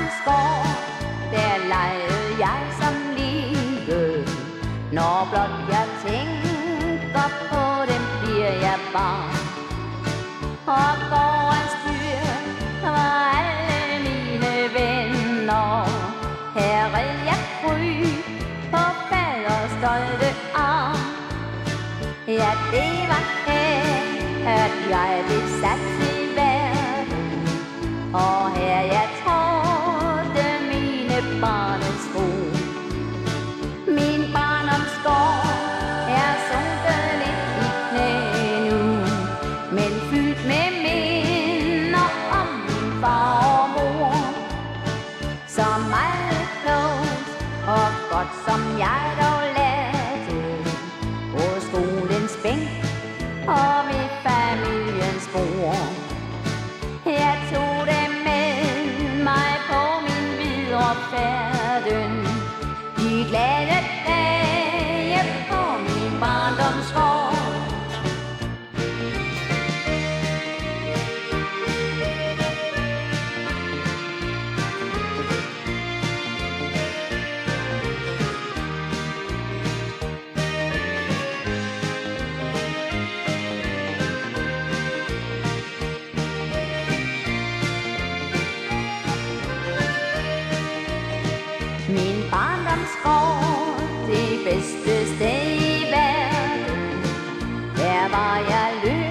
barndomsgård, der legede jeg som lille. Når blot jeg tænker på dem, bliver jeg barn. Og gårdens dyr var alle mine venner. Her red jeg fry på faders stolte arm. Ja, det var her, at jeg blev sat til verden. Og her jeg trådte mine barnesko. Min barndomsgård er sunket lidt i knæ nu, men fyldt med minder om min far og mor. Så meget klogt og godt som jeg dog lærte på skolens bænk og ved familiens bord. Jeg tog dem med mig på min videre færden, de glade dage på min barndomsgård. Min barndomsgård, det bedste sted i verden. Der var jeg lykkelig.